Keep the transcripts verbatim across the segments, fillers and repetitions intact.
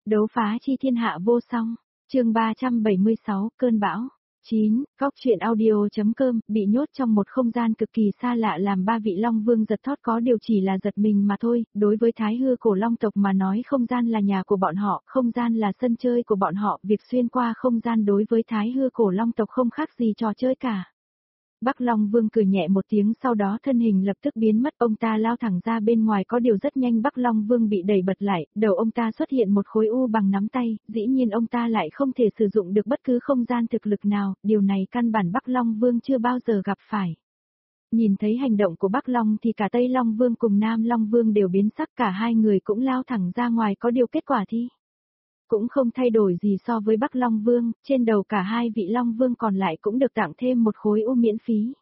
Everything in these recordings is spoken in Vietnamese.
Đấu phá chi thiên hạ vô song, chương ba trăm bảy mươi sáu, cơn bão. chín. Góc truyện audio.com, bị nhốt trong một không gian cực kỳ xa lạ làm ba vị Long Vương giật thót, có điều chỉ là giật mình mà thôi. Đối với Thái Hư cổ Long tộc mà nói, không gian là nhà của bọn họ, không gian là sân chơi của bọn họ, việc xuyên qua không gian đối với Thái Hư cổ Long tộc không khác gì trò chơi cả. Bắc Long Vương cười nhẹ một tiếng, sau đó thân hình lập tức biến mất, ông ta lao thẳng ra bên ngoài, có điều rất nhanh Bắc Long Vương bị đẩy bật lại, đầu ông ta xuất hiện một khối u bằng nắm tay, dĩ nhiên ông ta lại không thể sử dụng được bất cứ không gian thực lực nào, điều này căn bản Bắc Long Vương chưa bao giờ gặp phải. Nhìn thấy hành động của Bắc Long thì cả Tây Long Vương cùng Nam Long Vương đều biến sắc, cả hai người cũng lao thẳng ra ngoài, có điều kết quả thì cũng không thay đổi gì so với Bắc Long Vương, trên đầu cả hai vị Long Vương còn lại cũng được tặng thêm một khối u miễn phí.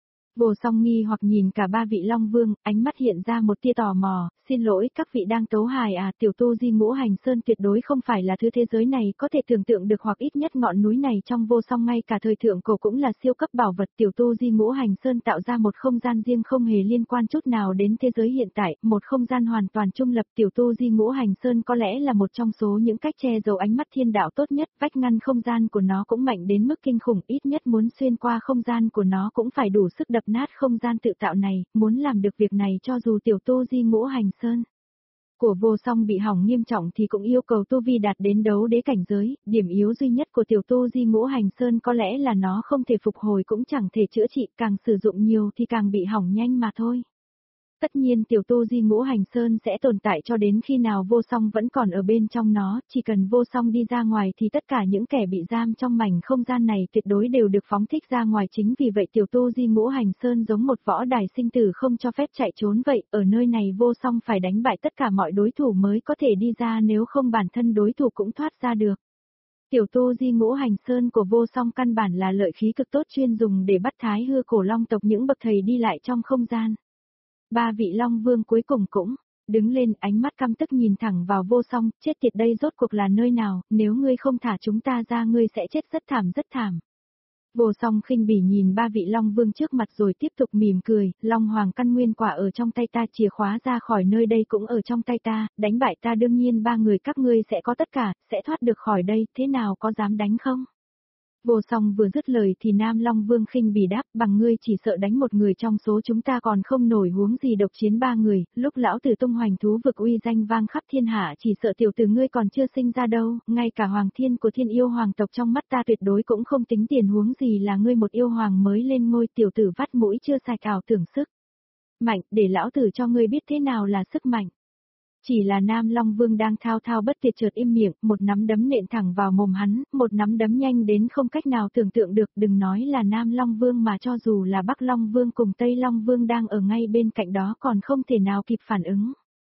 Vô Song nghi hoặc nhìn cả ba vị Long Vương, ánh mắt hiện ra một tia tò mò, xin lỗi các vị đang tấu hài à, tiểu tu di ngũ hành sơn tuyệt đối không phải là thứ thế giới này có thể tưởng tượng được, hoặc ít nhất ngọn núi này trong Vô Song ngay cả thời thượng cổ cũng là siêu cấp bảo vật. Tiểu tu di ngũ hành sơn tạo ra một không gian riêng không hề liên quan chút nào đến thế giới hiện tại, một không gian hoàn toàn trung lập. Tiểu tu di ngũ hành sơn có lẽ là một trong số những cách che giấu ánh mắt thiên đạo tốt nhất, vách ngăn không gian của nó cũng mạnh đến mức kinh khủng, ít nhất muốn xuyên qua không gian của nó cũng phải đủ sức đập nát không gian tự tạo này, muốn làm được việc này cho dù tiểu tu di ngũ hành sơn của Vô Song bị hỏng nghiêm trọng thì cũng yêu cầu tu vi đạt đến đấu đế cảnh giới, điểm yếu duy nhất của tiểu tu di ngũ hành sơn có lẽ là nó không thể phục hồi cũng chẳng thể chữa trị, càng sử dụng nhiều thì càng bị hỏng nhanh mà thôi. Tất nhiên tiểu tu di ngũ hành sơn sẽ tồn tại cho đến khi nào Vô Song vẫn còn ở bên trong nó, chỉ cần Vô Song đi ra ngoài thì tất cả những kẻ bị giam trong mảnh không gian này tuyệt đối đều được phóng thích ra ngoài, chính vì vậy tiểu tu di ngũ hành sơn giống một võ đài sinh tử không cho phép chạy trốn vậy, ở nơi này Vô Song phải đánh bại tất cả mọi đối thủ mới có thể đi ra, nếu không bản thân đối thủ cũng thoát ra được. Tiểu tu di ngũ hành sơn của Vô Song căn bản là lợi khí cực tốt chuyên dùng để bắt Thái Hư cổ Long tộc những bậc thầy đi lại trong không gian. Ba vị Long Vương cuối cùng cũng đứng lên, ánh mắt căm tức nhìn thẳng vào Vô Song, chết tiệt, đây rốt cuộc là nơi nào, nếu ngươi không thả chúng ta ra ngươi sẽ chết rất thảm rất thảm. Vô Song khinh bỉ nhìn ba vị Long Vương trước mặt rồi tiếp tục mỉm cười, Long Hoàng căn nguyên quả ở trong tay ta, chìa khóa ra khỏi nơi đây cũng ở trong tay ta, đánh bại ta đương nhiên ba người các ngươi sẽ có tất cả, sẽ thoát được khỏi đây, thế nào, có dám đánh không? Vô Song vừa dứt lời thì Nam Long Vương khinh bỉ đáp, bằng ngươi chỉ sợ đánh một người trong số chúng ta còn không nổi huống gì độc chiến ba người, lúc lão tử tung hoành thú vực uy danh vang khắp thiên hạ chỉ sợ tiểu tử ngươi còn chưa sinh ra đâu, ngay cả hoàng thiên của thiên yêu hoàng tộc trong mắt ta tuyệt đối cũng không tính tiền, huống gì là ngươi một yêu hoàng mới lên ngôi, tiểu tử vắt mũi chưa sạch ảo tưởng sức mạnh, để lão tử cho ngươi biết thế nào là sức mạnh. Chỉ là Nam Long Vương đang thao thao bất tuyệt chợt im miệng, một nắm đấm nện thẳng vào mồm hắn, một nắm đấm nhanh đến không cách nào tưởng tượng được, đừng nói là Nam Long Vương mà cho dù là Bắc Long Vương cùng Tây Long Vương đang ở ngay bên cạnh đó còn không thể nào kịp phản ứng.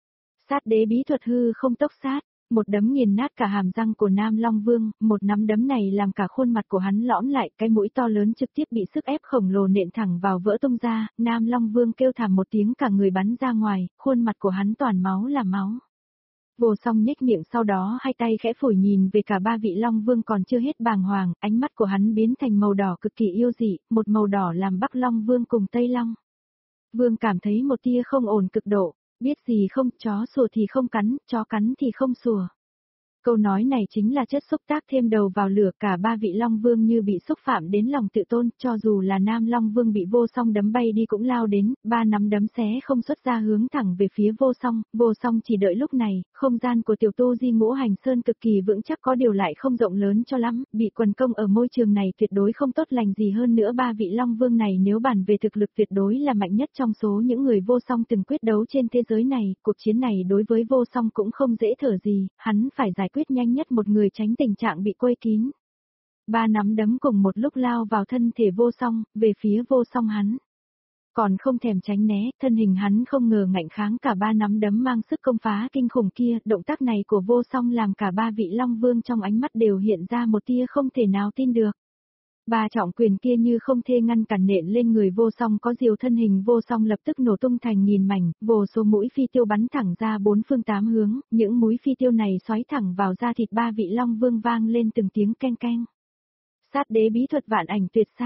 Sát đế bí thuật hư không tốc sát, một đấm nghiền nát cả hàm răng của Nam Long Vương, một nắm đấm này làm cả khuôn mặt của hắn lõm lại, cái mũi to lớn trực tiếp bị sức ép khổng lồ nện thẳng vào vỡ tung ra, Nam Long Vương kêu thảm một tiếng, cả người bắn ra ngoài, khuôn mặt của hắn toàn máu là máu. Vô Song nhếch miệng, sau đó hai tay khẽ phủi nhìn về cả ba vị Long Vương còn chưa hết bàng hoàng, ánh mắt của hắn biến thành màu đỏ cực kỳ yêu dị, một màu đỏ làm Bắc Long Vương cùng Tây Long Vương cảm thấy một tia không ổn cực độ. Biết gì không, chó sủa thì không cắn, chó cắn thì không sủa. Câu nói này chính là chất xúc tác thêm đầu vào lửa, cả ba vị Long Vương như bị xúc phạm đến lòng tự tôn, cho dù là Nam Long Vương bị Vô Song đấm bay đi cũng lao đến, ba nắm đấm xé không xuất ra hướng thẳng về phía Vô Song, Vô Song chỉ đợi lúc này, không gian của tiểu tu di ngũ hành sơn cực kỳ vững chắc có điều lại không rộng lớn cho lắm, bị quần công ở môi trường này tuyệt đối không tốt lành gì, hơn nữa ba vị Long Vương này nếu bàn về thực lực tuyệt đối là mạnh nhất trong số những người Vô Song từng quyết đấu trên thế giới này, cuộc chiến này đối với Vô Song cũng không dễ thở gì, hắn phải giải quyết nhanh nhất một người tránh tình trạng bị quây kín. Ba nắm đấm cùng một lúc lao vào thân thể Vô Song, về phía Vô Song hắn còn không thèm tránh né, thân hình hắn không ngờ ngạnh kháng cả ba nắm đấm mang sức công phá kinh khủng kia, động tác này của Vô Song làm cả ba vị Long Vương trong ánh mắt đều hiện ra một tia không thể nào tin được. Ba trọng quyền kia như không thể ngăn cản nện lên người Vô Song, có điều thân hình Vô Song lập tức nổ tung thành nghìn mảnh, vô số mũi phi tiêu bắn thẳng ra bốn phương tám hướng, những mũi phi tiêu này xoáy thẳng vào da thịt ba vị Long Vương, vang lên từng tiếng keng keng. Sát đế bí thuật vạn ảnh tuyệt sát.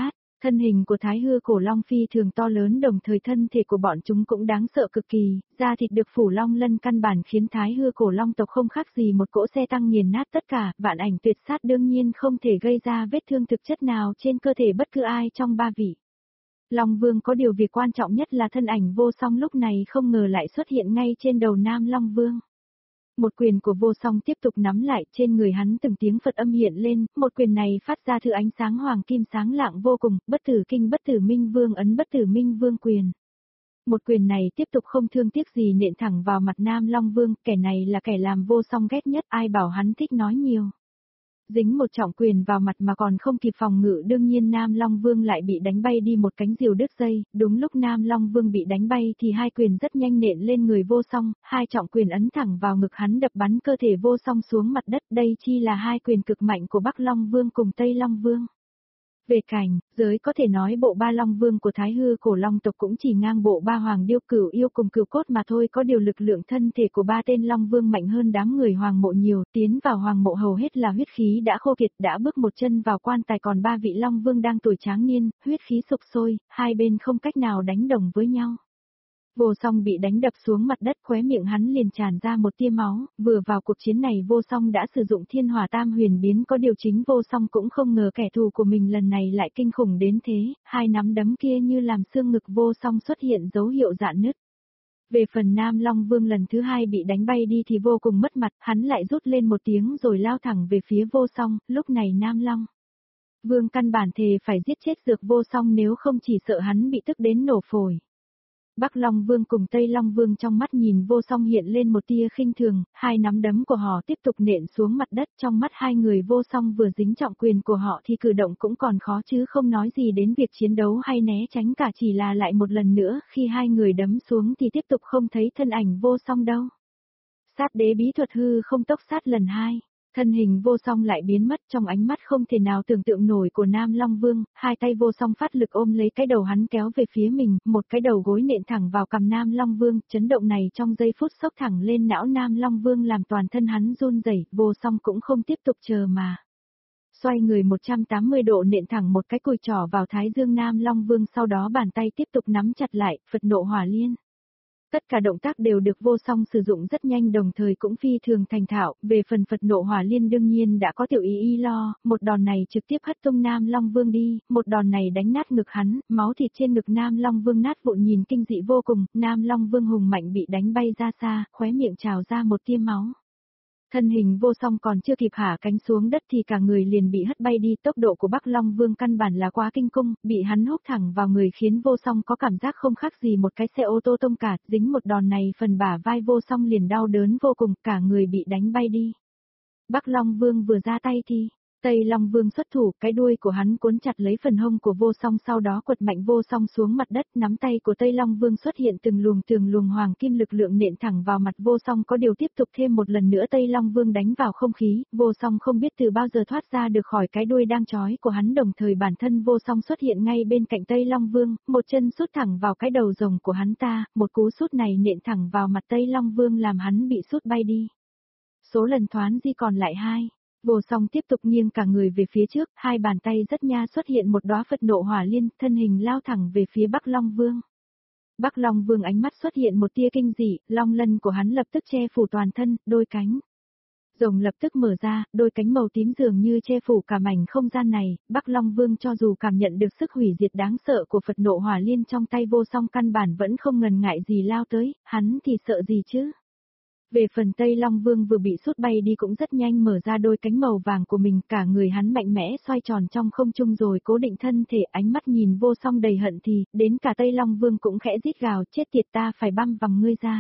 Thân hình của Thái Hư cổ long phi thường to lớn, đồng thời thân thể của bọn chúng cũng đáng sợ cực kỳ, da thịt được phủ long lân căn bản khiến Thái Hư cổ long tộc không khác gì một cỗ xe tăng nghiền nát tất cả, vạn ảnh tuyệt sát đương nhiên không thể gây ra vết thương thực chất nào trên cơ thể bất cứ ai trong ba vị. Long Vương có điều việc quan trọng nhất là thân ảnh vô song lúc này không ngờ lại xuất hiện ngay trên đầu Nam Long Vương. Một quyền của vô song tiếp tục nắm lại, trên người hắn từng tiếng Phật âm hiện lên, một quyền này phát ra thứ ánh sáng hoàng kim sáng lạng vô cùng, bất tử kinh bất tử minh vương ấn bất tử minh vương quyền. Một quyền này tiếp tục không thương tiếc gì nện thẳng vào mặt Nam Long Vương, kẻ này là kẻ làm vô song ghét nhất, ai bảo hắn thích nói nhiều. Dính một trọng quyền vào mặt mà còn không kịp phòng ngự, đương nhiên Nam Long Vương lại bị đánh bay đi một cánh diều đứt dây, đúng lúc Nam Long Vương bị đánh bay thì hai quyền rất nhanh nện lên người vô song, hai trọng quyền ấn thẳng vào ngực hắn đập bắn cơ thể vô song xuống mặt đất, đây chi là hai quyền cực mạnh của Bắc Long Vương cùng Tây Long Vương. Về cảnh, giới có thể nói bộ ba Long Vương của Thái Hư cổ long tộc cũng chỉ ngang bộ ba Hoàng Điêu Cửu Yêu cùng Cửu Cốt mà thôi, có điều lực lượng thân thể của ba tên Long Vương mạnh hơn đám người Hoàng Mộ nhiều, tiến vào Hoàng Mộ hầu hết là huyết khí đã khô kiệt, đã bước một chân vào quan tài, còn ba vị Long Vương đang tuổi tráng niên, huyết khí sục sôi, hai bên không cách nào đánh đồng với nhau. Vô song bị đánh đập xuống mặt đất, khóe miệng hắn liền tràn ra một tia máu, vừa vào cuộc chiến này vô song đã sử dụng thiên hỏa tam huyền biến, có điều chính vô song cũng không ngờ kẻ thù của mình lần này lại kinh khủng đến thế, hai nắm đấm kia như làm xương ngực vô song xuất hiện dấu hiệu rạn nứt. Về phần Nam Long Vương lần thứ hai bị đánh bay đi thì vô cùng mất mặt, hắn lại rút lên một tiếng rồi lao thẳng về phía vô song, lúc này Nam Long Vương căn bản thề phải giết chết Dược vô song, nếu không chỉ sợ hắn bị tức đến nổ phổi. Bắc Long Vương cùng Tây Long Vương trong mắt nhìn vô song hiện lên một tia khinh thường, hai nắm đấm của họ tiếp tục nện xuống mặt đất, trong mắt hai người vô song vừa dính trọng quyền của họ thì cử động cũng còn khó chứ không nói gì đến việc chiến đấu hay né tránh cả, chỉ là lại một lần nữa khi hai người đấm xuống thì tiếp tục không thấy thân ảnh vô song đâu. Sát đế bí thuật hư không tốc sát lần hai. Thân hình vô song lại biến mất trong ánh mắt không thể nào tưởng tượng nổi của Nam Long Vương, hai tay vô song phát lực ôm lấy cái đầu hắn kéo về phía mình, một cái đầu gối nện thẳng vào cằm Nam Long Vương, chấn động này trong giây phút sốc thẳng lên não Nam Long Vương làm toàn thân hắn run rẩy, vô song cũng không tiếp tục chờ mà. Xoay người một trăm tám mươi độ nện thẳng một cái cùi trỏ vào thái dương Nam Long Vương, sau đó bàn tay tiếp tục nắm chặt lại, Phật nộ hỏa liên. Tất cả động tác đều được vô song sử dụng rất nhanh, đồng thời cũng phi thường thành thạo, về phần Phật nộ hỏa liên đương nhiên đã có tiểu ý y lo, một đòn này trực tiếp hất tung Nam Long Vương đi, một đòn này đánh nát ngực hắn, máu thịt trên ngực Nam Long Vương nát vụn nhìn kinh dị vô cùng, Nam Long Vương hùng mạnh bị đánh bay ra xa, khóe miệng trào ra một tia máu. Thân hình vô song còn chưa kịp hạ cánh xuống đất thì cả người liền bị hất bay đi, tốc độ của Bắc Long Vương căn bản là quá kinh khủng, bị hắn húc thẳng vào người khiến vô song có cảm giác không khác gì một cái xe ô tô tông cạt, dính một đòn này phần bả vai vô song liền đau đớn vô cùng, cả người bị đánh bay đi. Bắc Long Vương vừa ra tay thì Tây Long Vương xuất thủ, cái đuôi của hắn cuốn chặt lấy phần hông của vô song, sau đó quật mạnh vô song xuống mặt đất, nắm tay của Tây Long Vương xuất hiện từng luồng từng luồng hoàng kim lực lượng nện thẳng vào mặt vô song, có điều tiếp tục thêm một lần nữa Tây Long Vương đánh vào không khí, vô song không biết từ bao giờ thoát ra được khỏi cái đuôi đang trói của hắn, đồng thời bản thân vô song xuất hiện ngay bên cạnh Tây Long Vương, một chân sút thẳng vào cái đầu rồng của hắn ta, một cú sút này nện thẳng vào mặt Tây Long Vương làm hắn bị sút bay đi. Số lần thoán di còn lại hai. Vô song tiếp tục nghiêng cả người về phía trước, hai bàn tay rất nha xuất hiện một đóa Phật nộ hỏa liên, thân hình lao thẳng về phía Bắc Long Vương. Bắc Long Vương ánh mắt xuất hiện một tia kinh dị, long lân của hắn lập tức che phủ toàn thân, đôi cánh rồng lập tức mở ra, đôi cánh màu tím dường như che phủ cả mảnh không gian này, Bắc Long Vương cho dù cảm nhận được sức hủy diệt đáng sợ của Phật nộ hỏa liên trong tay vô song căn bản vẫn không ngần ngại gì lao tới, hắn thì sợ gì chứ. Về phần Tây Long Vương vừa bị sút bay đi cũng rất nhanh mở ra đôi cánh màu vàng của mình, cả người hắn mạnh mẽ xoay tròn trong không trung rồi cố định thân thể, ánh mắt nhìn vô song đầy hận thì, đến cả Tây Long Vương cũng khẽ rít gào, chết tiệt, ta phải băm vằm ngươi ra.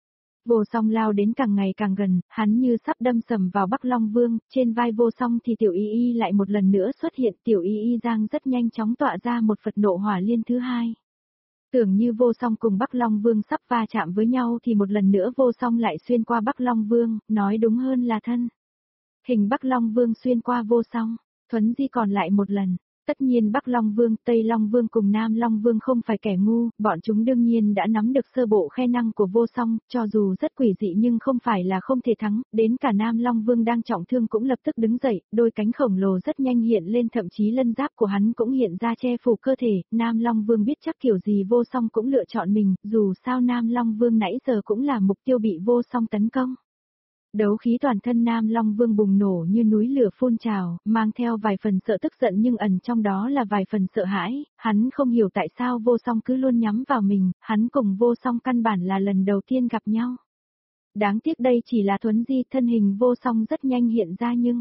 Vô song lao đến càng ngày càng gần, hắn như sắp đâm sầm vào Bắc Long Vương, trên vai vô song thì tiểu y y lại một lần nữa xuất hiện, tiểu y y giang rất nhanh chóng tọa ra một Phật nộ hỏa liên thứ hai. Tưởng như vô song cùng Bắc Long Vương sắp va chạm với nhau thì một lần nữa vô song lại xuyên qua Bắc Long Vương, nói đúng hơn là thân hình Bắc Long Vương xuyên qua vô song, thuấn di còn lại một lần. Tất nhiên Bắc Long Vương, Tây Long Vương cùng Nam Long Vương không phải kẻ ngu, bọn chúng đương nhiên đã nắm được sơ bộ khe năng của vô song, cho dù rất quỷ dị nhưng không phải là không thể thắng, đến cả Nam Long Vương đang trọng thương cũng lập tức đứng dậy, đôi cánh khổng lồ rất nhanh hiện lên, thậm chí lân giáp của hắn cũng hiện ra che phủ cơ thể, Nam Long Vương biết chắc kiểu gì vô song cũng lựa chọn mình, dù sao Nam Long Vương nãy giờ cũng là mục tiêu bị vô song tấn công. Đấu khí toàn thân Nam Long Vương bùng nổ như núi lửa phun trào, mang theo vài phần sợ tức giận nhưng ẩn trong đó là vài phần sợ hãi, hắn không hiểu tại sao vô song cứ luôn nhắm vào mình, hắn cùng vô song căn bản là lần đầu tiên gặp nhau. Đáng tiếc đây chỉ là thuấn di, thân hình vô song rất nhanh hiện ra nhưng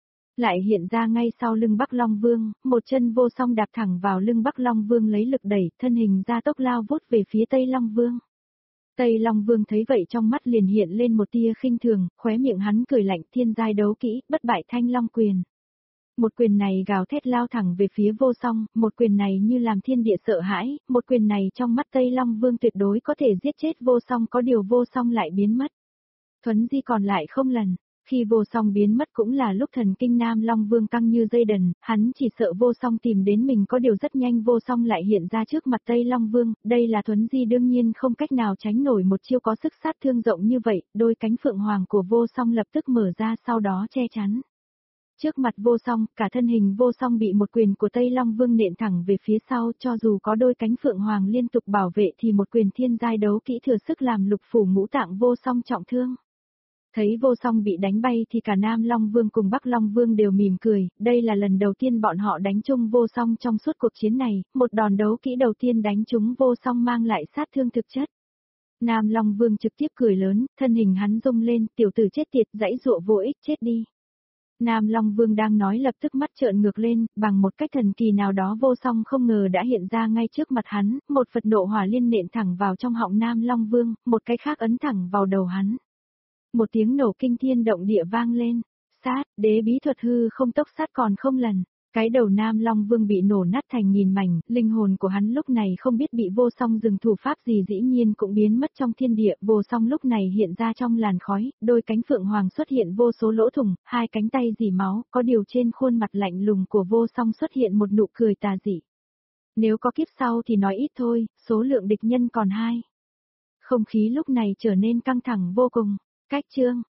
lại hiện ra ngay sau lưng Bắc Long Vương, một chân vô song đạp thẳng vào lưng Bắc Long Vương lấy lực đẩy, thân hình ra tốc lao vút về phía Tây Long Vương. Tây Long Vương thấy vậy trong mắt liền hiện lên một tia khinh thường, khóe miệng hắn cười lạnh, thiên giai đấu kỹ, bất bại Thanh Long quyền. Một quyền này gào thét lao thẳng về phía vô song, một quyền này như làm thiên địa sợ hãi, một quyền này trong mắt Tây Long Vương tuyệt đối có thể giết chết vô song, có điều vô song lại biến mất. Thuấn di còn lại không lần. Khi vô song biến mất cũng là lúc thần kinh Nam Long Vương căng như dây đần, hắn chỉ sợ vô song tìm đến mình, có điều rất nhanh vô song lại hiện ra trước mặt Tây Long Vương, đây là thuấn di đương nhiên không cách nào tránh nổi một chiêu có sức sát thương rộng như vậy, đôi cánh phượng hoàng của vô song lập tức mở ra sau đó che chắn. Trước mặt vô song, cả thân hình vô song bị một quyền của Tây Long Vương nện thẳng về phía sau, cho dù có đôi cánh phượng hoàng liên tục bảo vệ thì một quyền thiên giai đấu kỹ thừa sức làm lục phủ ngũ tạng vô song trọng thương. Thấy vô song bị đánh bay thì cả Nam Long Vương cùng Bắc Long Vương đều mỉm cười, đây là lần đầu tiên bọn họ đánh chung vô song trong suốt cuộc chiến này, một đòn đấu kỹ đầu tiên đánh trúng vô song mang lại sát thương thực chất. Nam Long Vương trực tiếp cười lớn, thân hình hắn rung lên, tiểu tử chết tiệt, dãy dụa vô ích, chết đi. Nam Long Vương đang nói lập tức mắt trợn ngược lên, bằng một cách thần kỳ nào đó vô song không ngờ đã hiện ra ngay trước mặt hắn, một Phật nộ hỏa liên nện thẳng vào trong họng Nam Long Vương, một cái khác ấn thẳng vào đầu hắn. Một tiếng nổ kinh thiên động địa vang lên, sát, đế bí thuật hư không tốc sát còn không lần, cái đầu Nam Long Vương bị nổ nát thành nghìn mảnh, linh hồn của hắn lúc này không biết bị vô song dừng thủ pháp gì dĩ nhiên cũng biến mất trong thiên địa, vô song lúc này hiện ra trong làn khói, đôi cánh phượng hoàng xuất hiện vô số lỗ thủng, hai cánh tay dỉ máu, có điều trên khuôn mặt lạnh lùng của vô song xuất hiện một nụ cười tà dị. Nếu có kiếp sau thì nói ít thôi, số lượng địch nhân còn hai. Không khí lúc này trở nên căng thẳng vô cùng. Cách chương